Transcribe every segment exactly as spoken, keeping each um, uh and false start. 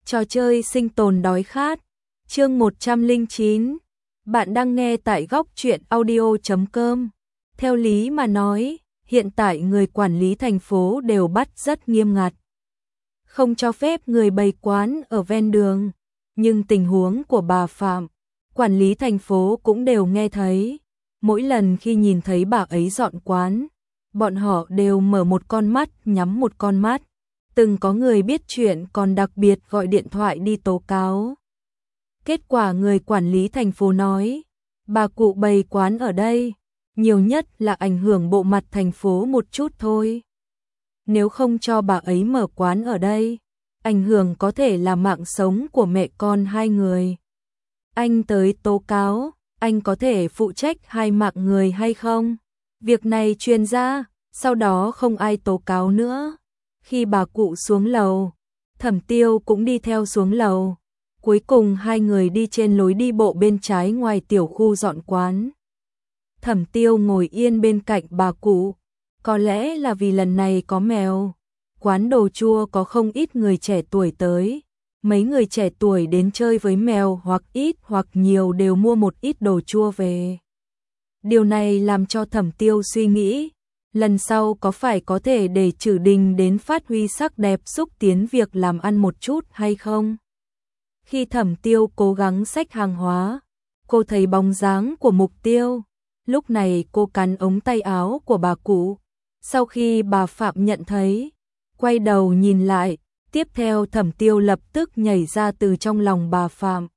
Trò chơi sinh tồn đói khát, chương một trăm lẻ chín. Bạn đang nghe tại góc truyện audio chấm com. Theo lý mà nói, hiện tại người quản lý thành phố đều bắt rất nghiêm ngặt. Không cho phép người bày quán ở ven đường. Nhưng tình huống của bà Phạm, quản lý thành phố cũng đều nghe thấy. Mỗi lần khi nhìn thấy bà ấy dọn quán, bọn họ đều mở một con mắt nhắm một con mắt. Từng có người biết chuyện còn đặc biệt gọi điện thoại đi tố cáo. Kết quả người quản lý thành phố nói, bà cụ bày quán ở đây, nhiều nhất là ảnh hưởng bộ mặt thành phố một chút thôi. Nếu không cho bà ấy mở quán ở đây, ảnh hưởng có thể là mạng sống của mẹ con hai người. Anh tới tố cáo, anh có thể phụ trách hai mạng người hay không? Việc này truyền ra, sau đó không ai tố cáo nữa. Khi bà cụ xuống lầu, Thẩm Tiêu cũng đi theo xuống lầu. Cuối cùng hai người đi trên lối đi bộ bên trái ngoài tiểu khu dọn quán. Thẩm Tiêu ngồi yên bên cạnh bà cụ. Có lẽ là vì lần này có mèo. Quán đồ chua có không ít người trẻ tuổi tới. Mấy người trẻ tuổi đến chơi với mèo hoặc ít hoặc nhiều đều mua một ít đồ chua về. Điều này làm cho Thẩm Tiêu suy nghĩ, lần sau có phải có thể để Trử Đình đến phát huy sắc đẹp xúc tiến việc làm ăn một chút hay không? Khi Thẩm Tiêu cố gắng xách hàng hóa, cô thấy bóng dáng của Mục Tiêu. Lúc này cô cắn ống tay áo của bà cụ. Sau khi bà Phạm nhận thấy, quay đầu nhìn lại, tiếp theo Thẩm Tiêu lập tức nhảy ra từ trong lòng bà Phạm.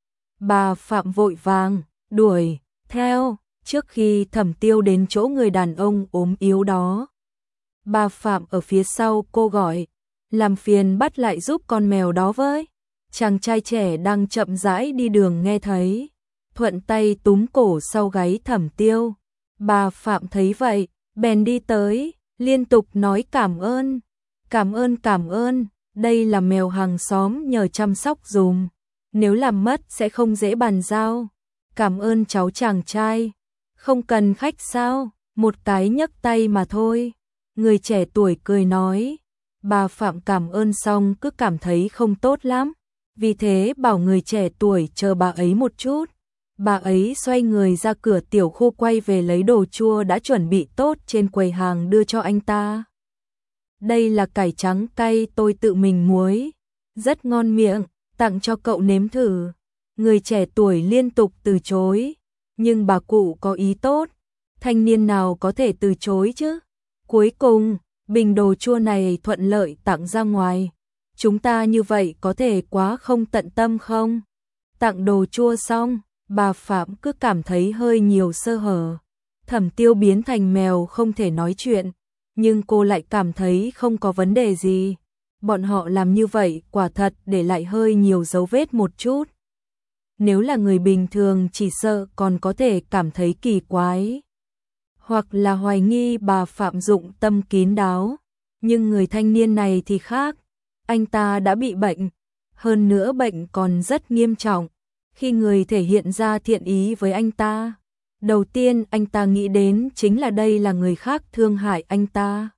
Bà Phạm vội vàng đuổi theo. Trước khi Thẩm Tiêu đến chỗ người đàn ông ốm yếu đó, bà Phạm ở phía sau cô gọi, làm phiền bắt lại giúp con mèo đó với. Chàng trai trẻ đang chậm rãi đi đường nghe thấy, thuận tay túm cổ sau gáy Thẩm Tiêu. Bà Phạm thấy vậy, bèn đi tới, liên tục nói cảm ơn, cảm ơn cảm ơn, đây là mèo hàng xóm nhờ chăm sóc dùm, nếu làm mất sẽ không dễ bàn giao. Cảm ơn cháu chàng trai. Không cần khách sao, một cái nhấc tay mà thôi. Người trẻ tuổi cười nói. Bà Phạm cảm ơn xong cứ cảm thấy không tốt lắm, vì thế bảo người trẻ tuổi chờ bà ấy một chút. Bà ấy xoay người ra cửa tiểu khu quay về lấy đồ chua đã chuẩn bị tốt trên quầy hàng đưa cho anh ta. Đây là cải trắng cay tôi tự mình muối, rất ngon miệng, tặng cho cậu nếm thử. Người trẻ tuổi liên tục từ chối. Nhưng bà cụ có ý tốt, thanh niên nào có thể từ chối chứ? Cuối cùng, bình đồ chua này thuận lợi tặng ra ngoài. Chúng ta như vậy có thể quá không tận tâm không? Tặng đồ chua xong, bà Phạm cứ cảm thấy hơi nhiều sơ hở. Thẩm Tiêu biến thành mèo không thể nói chuyện, nhưng cô lại cảm thấy không có vấn đề gì. Bọn họ làm như vậy quả thật để lại hơi nhiều dấu vết một chút. Nếu là người bình thường chỉ sợ còn có thể cảm thấy kỳ quái, hoặc là hoài nghi bà Phạm dụng tâm kín đáo. Nhưng người thanh niên này thì khác, anh ta đã bị bệnh, hơn nữa bệnh còn rất nghiêm trọng. Khi người thể hiện ra thiện ý với anh ta, đầu tiên anh ta nghĩ đến chính là đây là người khác thương hại anh ta,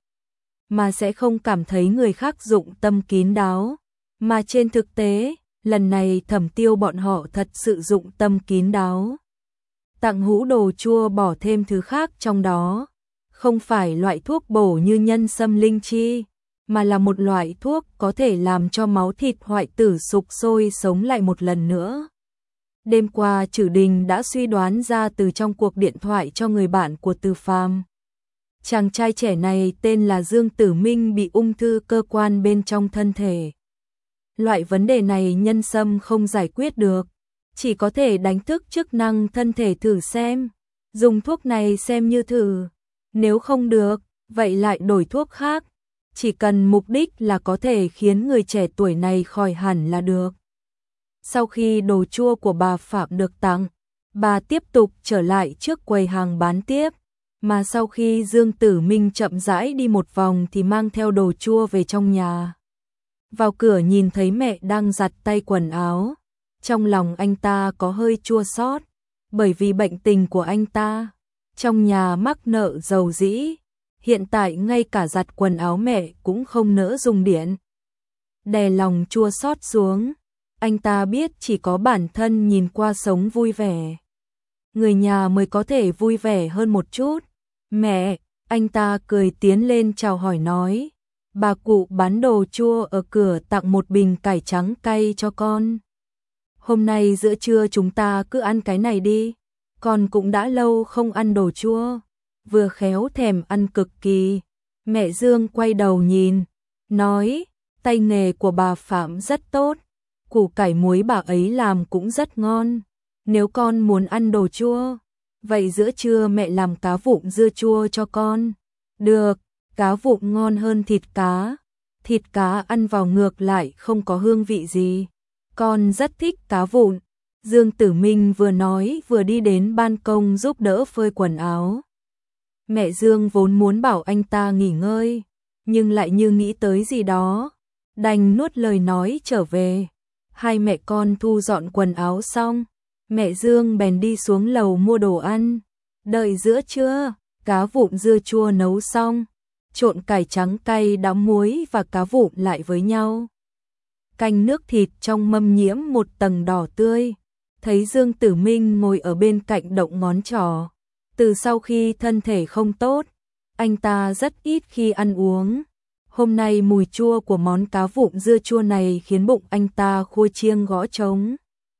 mà sẽ không cảm thấy người khác dụng tâm kín đáo. Mà trên thực tế, lần này Thẩm Tiêu bọn họ thật sự dụng tâm kín đáo. Tặng hũ đồ chua bỏ thêm thứ khác trong đó. Không phải loại thuốc bổ như nhân sâm linh chi, mà là một loại thuốc có thể làm cho máu thịt hoại tử sục sôi sống lại một lần nữa. Đêm qua Trử Đình đã suy đoán ra từ trong cuộc điện thoại cho người bạn của Từ Phàm. Chàng trai trẻ này tên là Dương Tử Minh bị ung thư cơ quan bên trong thân thể. Loại vấn đề này nhân sâm không giải quyết được, chỉ có thể đánh thức chức năng thân thể thử xem. Dùng thuốc này xem như thử, nếu không được, vậy lại đổi thuốc khác. Chỉ cần mục đích là có thể khiến người trẻ tuổi này khỏi hẳn là được. Sau khi đồ chua của bà Phạm được tặng, bà tiếp tục trở lại trước quầy hàng bán tiếp. Mà sau khi Dương Tử Minh chậm rãi đi một vòng thì mang theo đồ chua về trong nhà. Vào cửa nhìn thấy mẹ đang giặt tay quần áo, trong lòng anh ta có hơi chua xót, bởi vì bệnh tình của anh ta, trong nhà mắc nợ dầu dĩ, hiện tại ngay cả giặt quần áo mẹ cũng không nỡ dùng điện. đè lòng chua xót xuống. Anh ta biết chỉ có bản thân nhìn qua sống vui vẻ, người nhà mới có thể vui vẻ hơn một chút. Mẹ, anh ta cười tiến lên chào hỏi nói, bà cụ bán đồ chua ở cửa tặng một bình cải trắng cay cho con. Hôm nay giữa trưa chúng ta cứ ăn cái này đi, con cũng đã lâu không ăn đồ chua. Vừa khéo thèm ăn cực kỳ. Mẹ Dương quay đầu nhìn, nói, tay nghề của bà Phạm rất tốt, củ cải muối bà ấy làm cũng rất ngon. Nếu con muốn ăn đồ chua, vậy giữa trưa mẹ làm cá vụn dưa chua cho con. Được, cá vụn ngon hơn thịt cá. Thịt cá ăn vào ngược lại không có hương vị gì. Con rất thích cá vụn. Dương Tử Minh vừa nói vừa đi đến ban công giúp đỡ phơi quần áo. Mẹ Dương vốn muốn bảo anh ta nghỉ ngơi, nhưng lại như nghĩ tới gì đó, đành nuốt lời nói trở về. Hai mẹ con thu dọn quần áo xong, mẹ Dương bèn đi xuống lầu mua đồ ăn. Đợi giữa trưa, cá vụn dưa chua nấu xong, trộn cải trắng cay đóng muối và cá vụn lại với nhau. Canh nước thịt trong mâm nhiễm một tầng đỏ tươi. Thấy Dương Tử Minh ngồi ở bên cạnh động ngón trỏ. Từ sau khi thân thể không tốt, anh ta rất ít khi ăn uống. Hôm nay mùi chua của món cá vụn dưa chua này khiến bụng anh ta khua chiêng gõ trống.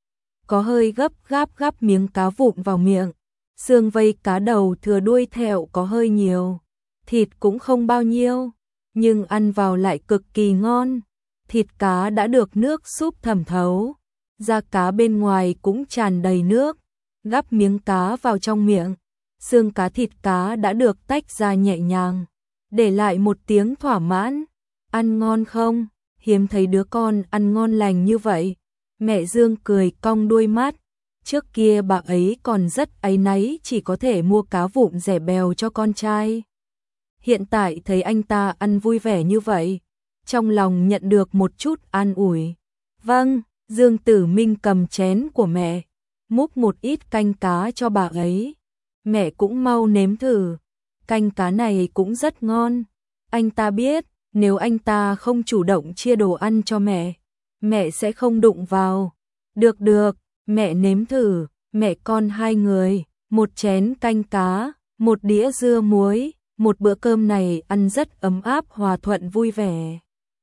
Có hơi gấp gáp gắp miếng cá vụn vào miệng. Xương vây cá đầu thừa đuôi thẹo có hơi nhiều. Thịt cũng không bao nhiêu, nhưng ăn vào lại cực kỳ ngon. Thịt cá đã được nước súp thẩm thấu, da cá bên ngoài cũng tràn đầy nước. Gắp miếng cá vào trong miệng, xương cá thịt cá đã được tách ra nhẹ nhàng, để lại một tiếng thỏa mãn. Ăn ngon không? Hiếm thấy đứa con ăn ngon lành như vậy. Mẹ Dương cười cong đuôi mắt. Trước kia bà ấy còn rất áy náy chỉ có thể mua cá vụn rẻ bèo cho con trai. Hiện tại thấy anh ta ăn vui vẻ như vậy, trong lòng nhận được một chút an ủi. Vâng, Dương Tử Minh cầm chén của mẹ, múc một ít canh cá cho bà ấy. Mẹ cũng mau nếm thử, canh cá này cũng rất ngon. Anh ta biết, nếu anh ta không chủ động chia đồ ăn cho mẹ, mẹ sẽ không đụng vào. Được được, mẹ nếm thử, mẹ con hai người, một chén canh cá, một đĩa dưa muối, một bữa cơm này ăn rất ấm áp hòa thuận vui vẻ.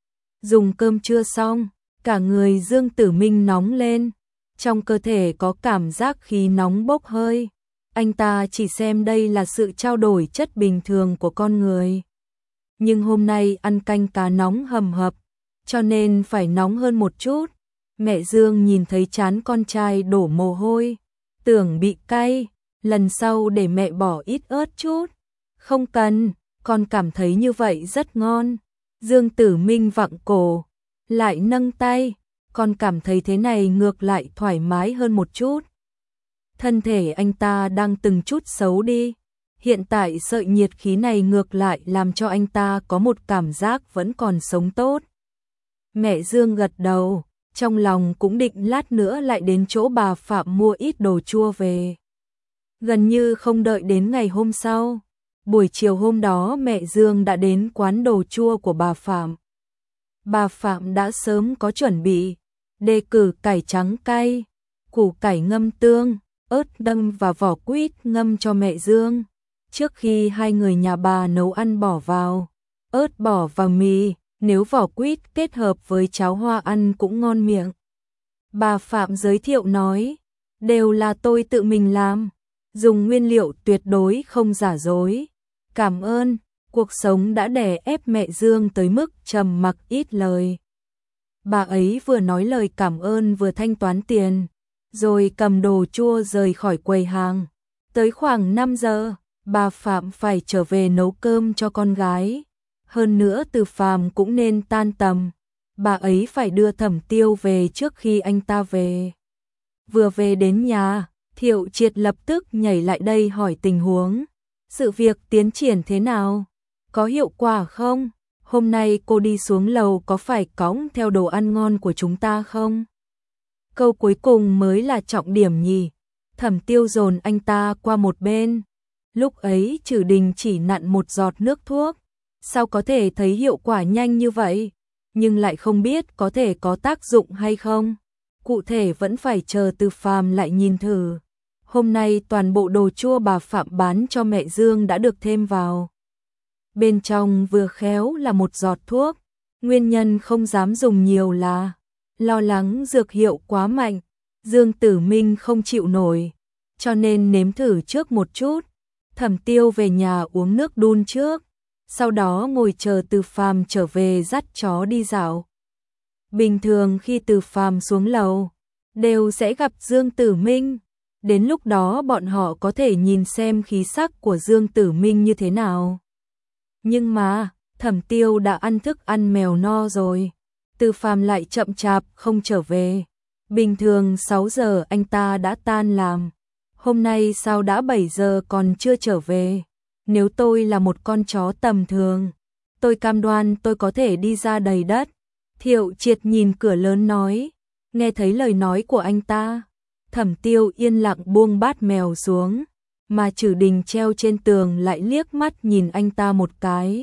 Dùng cơm trưa xong, cả người Dương Tử Minh nóng lên, trong cơ thể có cảm giác khí nóng bốc hơi. Anh ta chỉ xem đây là sự trao đổi chất bình thường của con người. Nhưng hôm nay ăn canh cá nóng hầm hập, cho nên phải nóng hơn một chút. Mẹ Dương nhìn thấy trán con trai đổ mồ hôi, tưởng bị cay, lần sau để mẹ bỏ ít ớt chút. Không cần, con cảm thấy như vậy rất ngon. Dương Tử Minh vặn cổ, lại nâng tay, con cảm thấy thế này ngược lại thoải mái hơn một chút. Thân thể anh ta đang từng chút xấu đi, hiện tại sợi nhiệt khí này ngược lại làm cho anh ta có một cảm giác vẫn còn sống tốt. Mẹ Dương gật đầu, trong lòng cũng định lát nữa lại đến chỗ bà Phạm mua ít đồ chua về. Gần như không đợi đến ngày hôm sau, buổi chiều hôm đó mẹ Dương đã đến quán đồ chua của bà Phạm. Bà Phạm đã sớm có chuẩn bị, đề cử cải trắng cay, củ cải ngâm tương, ớt đâm và vỏ quýt ngâm cho mẹ Dương. Trước khi hai người nhà bà nấu ăn bỏ vào, ớt bỏ vào mì, nếu vỏ quýt kết hợp với cháo hoa ăn cũng ngon miệng. Bà Phạm giới thiệu nói, đều là tôi tự mình làm, dùng nguyên liệu tuyệt đối không giả dối. Cảm ơn, cuộc sống đã đè ép mẹ Dương tới mức trầm mặc ít lời. Bà ấy vừa nói lời cảm ơn vừa thanh toán tiền, rồi cầm đồ chua rời khỏi quầy hàng. Tới khoảng năm giờ, bà Phạm phải trở về nấu cơm cho con gái. Hơn nữa Từ Phàm cũng nên tan tầm, bà ấy phải đưa Thẩm Tiêu về trước khi anh ta về. Vừa về đến nhà, Thiệu Triệt lập tức nhảy lại đây hỏi tình huống. Sự việc tiến triển thế nào? Có hiệu quả không? Hôm nay cô đi xuống lầu có phải cõng theo đồ ăn ngon của chúng ta không? Câu cuối cùng mới là trọng điểm nhỉ. Thẩm Tiêu dồn anh ta qua một bên. Lúc ấy Trử Đình chỉ nặn một giọt nước thuốc, sao có thể thấy hiệu quả nhanh như vậy? nhưng lại không biết có thể có tác dụng hay không. Cụ thể vẫn phải chờ Từ Phàm lại nhìn thử. Hôm nay toàn bộ đồ chua bà Phạm bán cho mẹ Dương đã được thêm vào. Bên trong vừa khéo là một giọt thuốc. Nguyên nhân không dám dùng nhiều là lo lắng dược hiệu quá mạnh, Dương Tử Minh không chịu nổi, cho nên nếm thử trước một chút. Thẩm Tiêu về nhà uống nước đun trước, sau đó ngồi chờ Từ Phàm trở về dắt chó đi dạo. Bình thường khi Từ Phàm xuống lầu, đều sẽ gặp Dương Tử Minh. Đến lúc đó bọn họ có thể nhìn xem khí sắc của Dương Tử Minh như thế nào. Nhưng mà, Thẩm Tiêu đã ăn thức ăn mèo no rồi. Từ Phàm lại chậm chạp không trở về. Bình thường sáu giờ anh ta đã tan làm. Hôm nay sao đã bảy giờ còn chưa trở về? Nếu tôi là một con chó tầm thường, tôi cam đoan tôi có thể đi ra đầy đất. Thiệu Triệt nhìn cửa lớn nói. Nghe thấy lời nói của anh ta, Thẩm Tiêu yên lặng buông bát mèo xuống, mà Trử Đình treo trên tường lại liếc mắt nhìn anh ta một cái.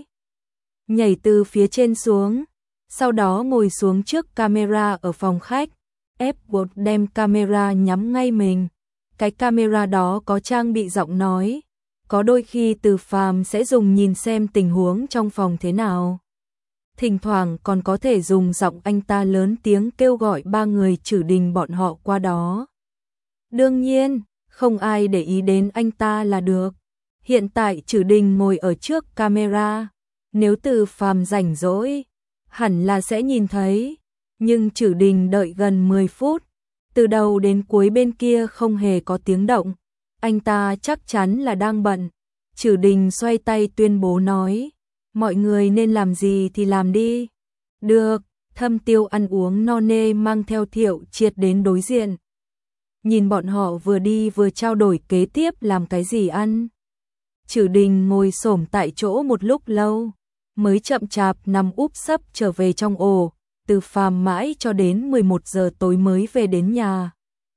Nhảy từ phía trên xuống, sau đó ngồi xuống trước camera ở phòng khách. Edward đem camera nhắm ngay mình. Cái camera đó có trang bị giọng nói, có đôi khi Từ Phàm sẽ dùng nhìn xem tình huống trong phòng thế nào. Thỉnh thoảng còn có thể dùng giọng anh ta lớn tiếng kêu gọi ba người Trử Đình bọn họ qua đó. Đương nhiên, không ai để ý đến anh ta là được. Hiện tại Trử Đình ngồi ở trước camera, nếu Từ Phàm rảnh rỗi, hẳn là sẽ nhìn thấy. Nhưng Trử Đình đợi gần mười phút, từ đầu đến cuối bên kia không hề có tiếng động. Anh ta chắc chắn là đang bận. Trử Đình xoay tay tuyên bố nói, mọi người nên làm gì thì làm đi. Được, Thâm Tiêu ăn uống no nê mang theo Thiệu Triệt đến đối diện. Nhìn bọn họ vừa đi vừa trao đổi kế tiếp làm cái gì ăn. Trử Đình ngồi xổm tại chỗ một lúc lâu, mới chậm chạp nằm úp sấp trở về trong ổ. Từ Phàm mãi cho đến mười một giờ tối mới về đến nhà.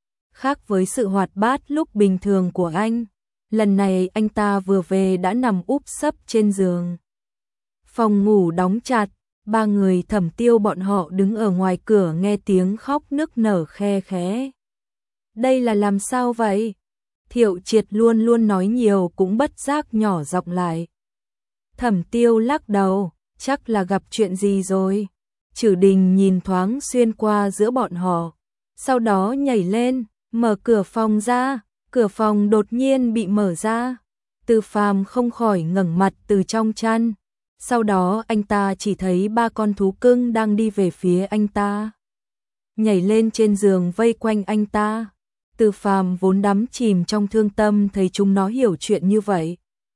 Khác với sự hoạt bát lúc bình thường của anh, lần này anh ta vừa về đã nằm úp sấp trên giường. Phòng ngủ đóng chặt, ba người Thẩm Tiêu bọn họ đứng ở ngoài cửa nghe tiếng khóc nức nở khe khẽ. Đây là làm sao vậy? Thiệu Triệt luôn luôn nói nhiều cũng bất giác nhỏ giọng lại. Thẩm Tiêu lắc đầu, chắc là gặp chuyện gì rồi. Trử Đình nhìn thoáng xuyên qua giữa bọn họ, sau đó nhảy lên, mở cửa phòng ra, cửa phòng đột nhiên bị mở ra. Từ Phàm không khỏi ngẩng mặt từ trong chăn, sau đó anh ta chỉ thấy ba con thú cưng đang đi về phía anh ta. Nhảy lên trên giường vây quanh anh ta. Từ Phàm vốn đắm chìm trong thương tâm thấy chúng nó hiểu chuyện như vậy.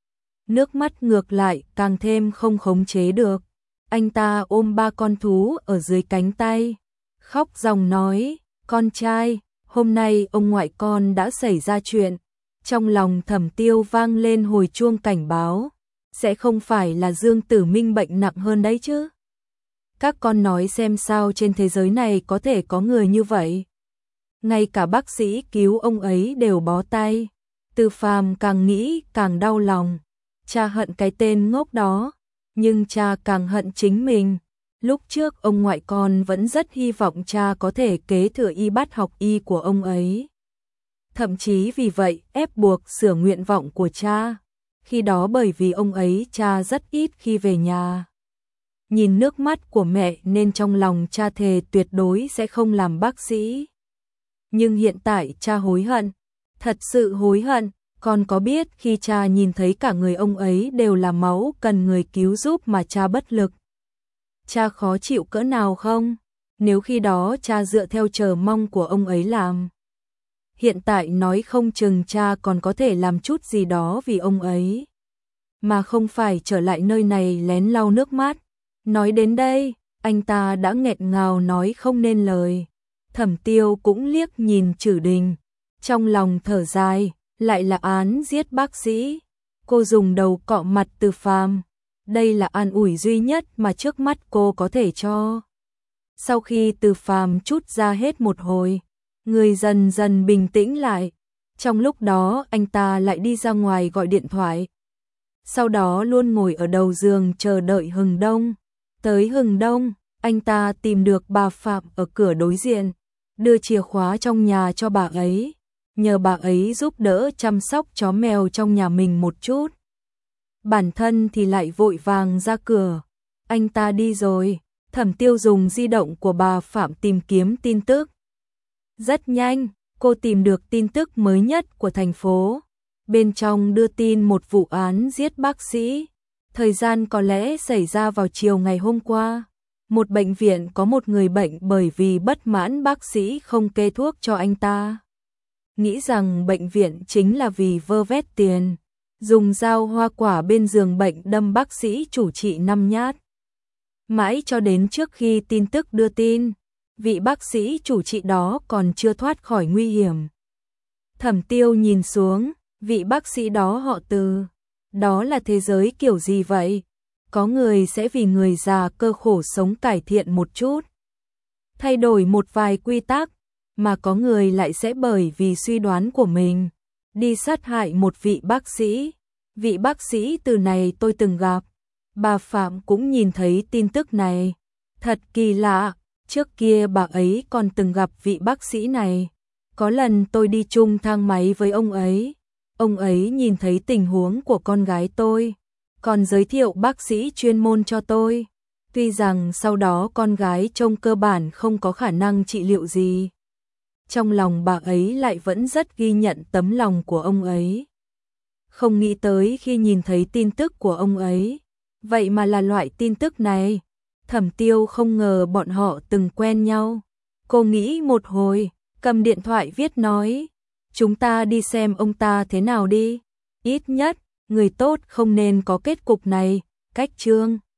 Nước mắt ngược lại càng thêm không khống chế được. Anh ta ôm ba con thú ở dưới cánh tay, khóc ròng nói, con trai, hôm nay ông ngoại con đã xảy ra chuyện. Trong lòng Thẩm Tiêu vang lên hồi chuông cảnh báo, sẽ không phải là Dương Tử Minh bệnh nặng hơn đấy chứ. Các con nói xem sao trên thế giới này có thể có người như vậy. Ngay cả bác sĩ cứu ông ấy đều bó tay. Từ Phàm càng nghĩ càng đau lòng, cha hận cái tên ngốc đó. Nhưng cha càng hận chính mình. Lúc trước ông ngoại con vẫn rất hy vọng cha có thể kế thừa y bát học y của ông ấy. Thậm chí vì vậy ép buộc sửa nguyện vọng của cha. Khi đó bởi vì ông ấy cha rất ít khi về nhà. Nhìn nước mắt của mẹ nên trong lòng cha thề tuyệt đối sẽ không làm bác sĩ. Nhưng hiện tại cha hối hận, thật sự hối hận. Con có biết khi cha nhìn thấy cả người ông ấy đều là máu cần người cứu giúp mà cha bất lực, cha khó chịu cỡ nào không? Nếu khi đó cha dựa theo chờ mong của ông ấy làm, hiện tại nói không chừng cha còn có thể làm chút gì đó vì ông ấy, mà không phải trở lại nơi này lén lau nước mắt. Nói đến đây, anh ta đã nghẹn ngào nói không nên lời. Thẩm Tiêu cũng liếc nhìn Trử Đình, trong lòng thở dài. Lại là án giết bác sĩ. Cô dùng đầu cọ mặt Từ Phàm. Đây là an ủi duy nhất mà trước mắt cô có thể cho. Sau khi Từ Phàm trút ra hết một hồi, người dần dần bình tĩnh lại. Trong lúc đó anh ta lại đi ra ngoài gọi điện thoại. Sau đó luôn ngồi ở đầu giường chờ đợi Hừng Đông. Tới Hừng Đông, Anh ta tìm được bà Phạm ở cửa đối diện, đưa chìa khóa trong nhà cho bà ấy, nhờ bà ấy giúp đỡ chăm sóc chó mèo trong nhà mình một chút. Bản thân thì lại vội vàng ra cửa. Anh ta đi rồi, Thẩm Tiêu dùng di động của bà Phạm tìm kiếm tin tức. Rất nhanh, cô tìm được tin tức mới nhất của thành phố. Bên trong đưa tin một vụ án giết bác sĩ. Thời gian có lẽ xảy ra vào chiều ngày hôm qua. Một bệnh viện có một người bệnh bởi vì bất mãn bác sĩ không kê thuốc cho anh ta. Nghĩ rằng bệnh viện chính là vì vơ vét tiền. Dùng dao hoa quả bên giường bệnh đâm bác sĩ chủ trị năm nhát. Mãi cho đến trước khi tin tức đưa tin, vị bác sĩ chủ trị đó còn chưa thoát khỏi nguy hiểm. Thẩm Tiêu nhìn xuống, vị bác sĩ đó họ Từ. Đó là thế giới kiểu gì vậy? Có người sẽ vì người già cơ khổ sống cải thiện một chút, thay đổi một vài quy tắc, mà có người lại sẽ bởi vì suy đoán của mình, đi sát hại một vị bác sĩ. Vị bác sĩ Từ này tôi từng gặp. Bà Phạm cũng nhìn thấy tin tức này. Thật kỳ lạ, trước kia bà ấy còn từng gặp vị bác sĩ này. Có lần tôi đi chung thang máy với ông ấy. Ông ấy nhìn thấy tình huống của con gái tôi, còn giới thiệu bác sĩ chuyên môn cho tôi. Tuy rằng sau đó con gái trông cơ bản không có khả năng trị liệu gì. Trong lòng bà ấy lại vẫn rất ghi nhận tấm lòng của ông ấy. Không nghĩ tới khi nhìn thấy tin tức của ông ấy, vậy mà là loại tin tức này. Thẩm Tiêu không ngờ bọn họ từng quen nhau. Cô nghĩ một hồi, cầm điện thoại viết nói, chúng ta đi xem ông ta thế nào đi. Ít nhất, người tốt không nên có kết cục này. Cách chương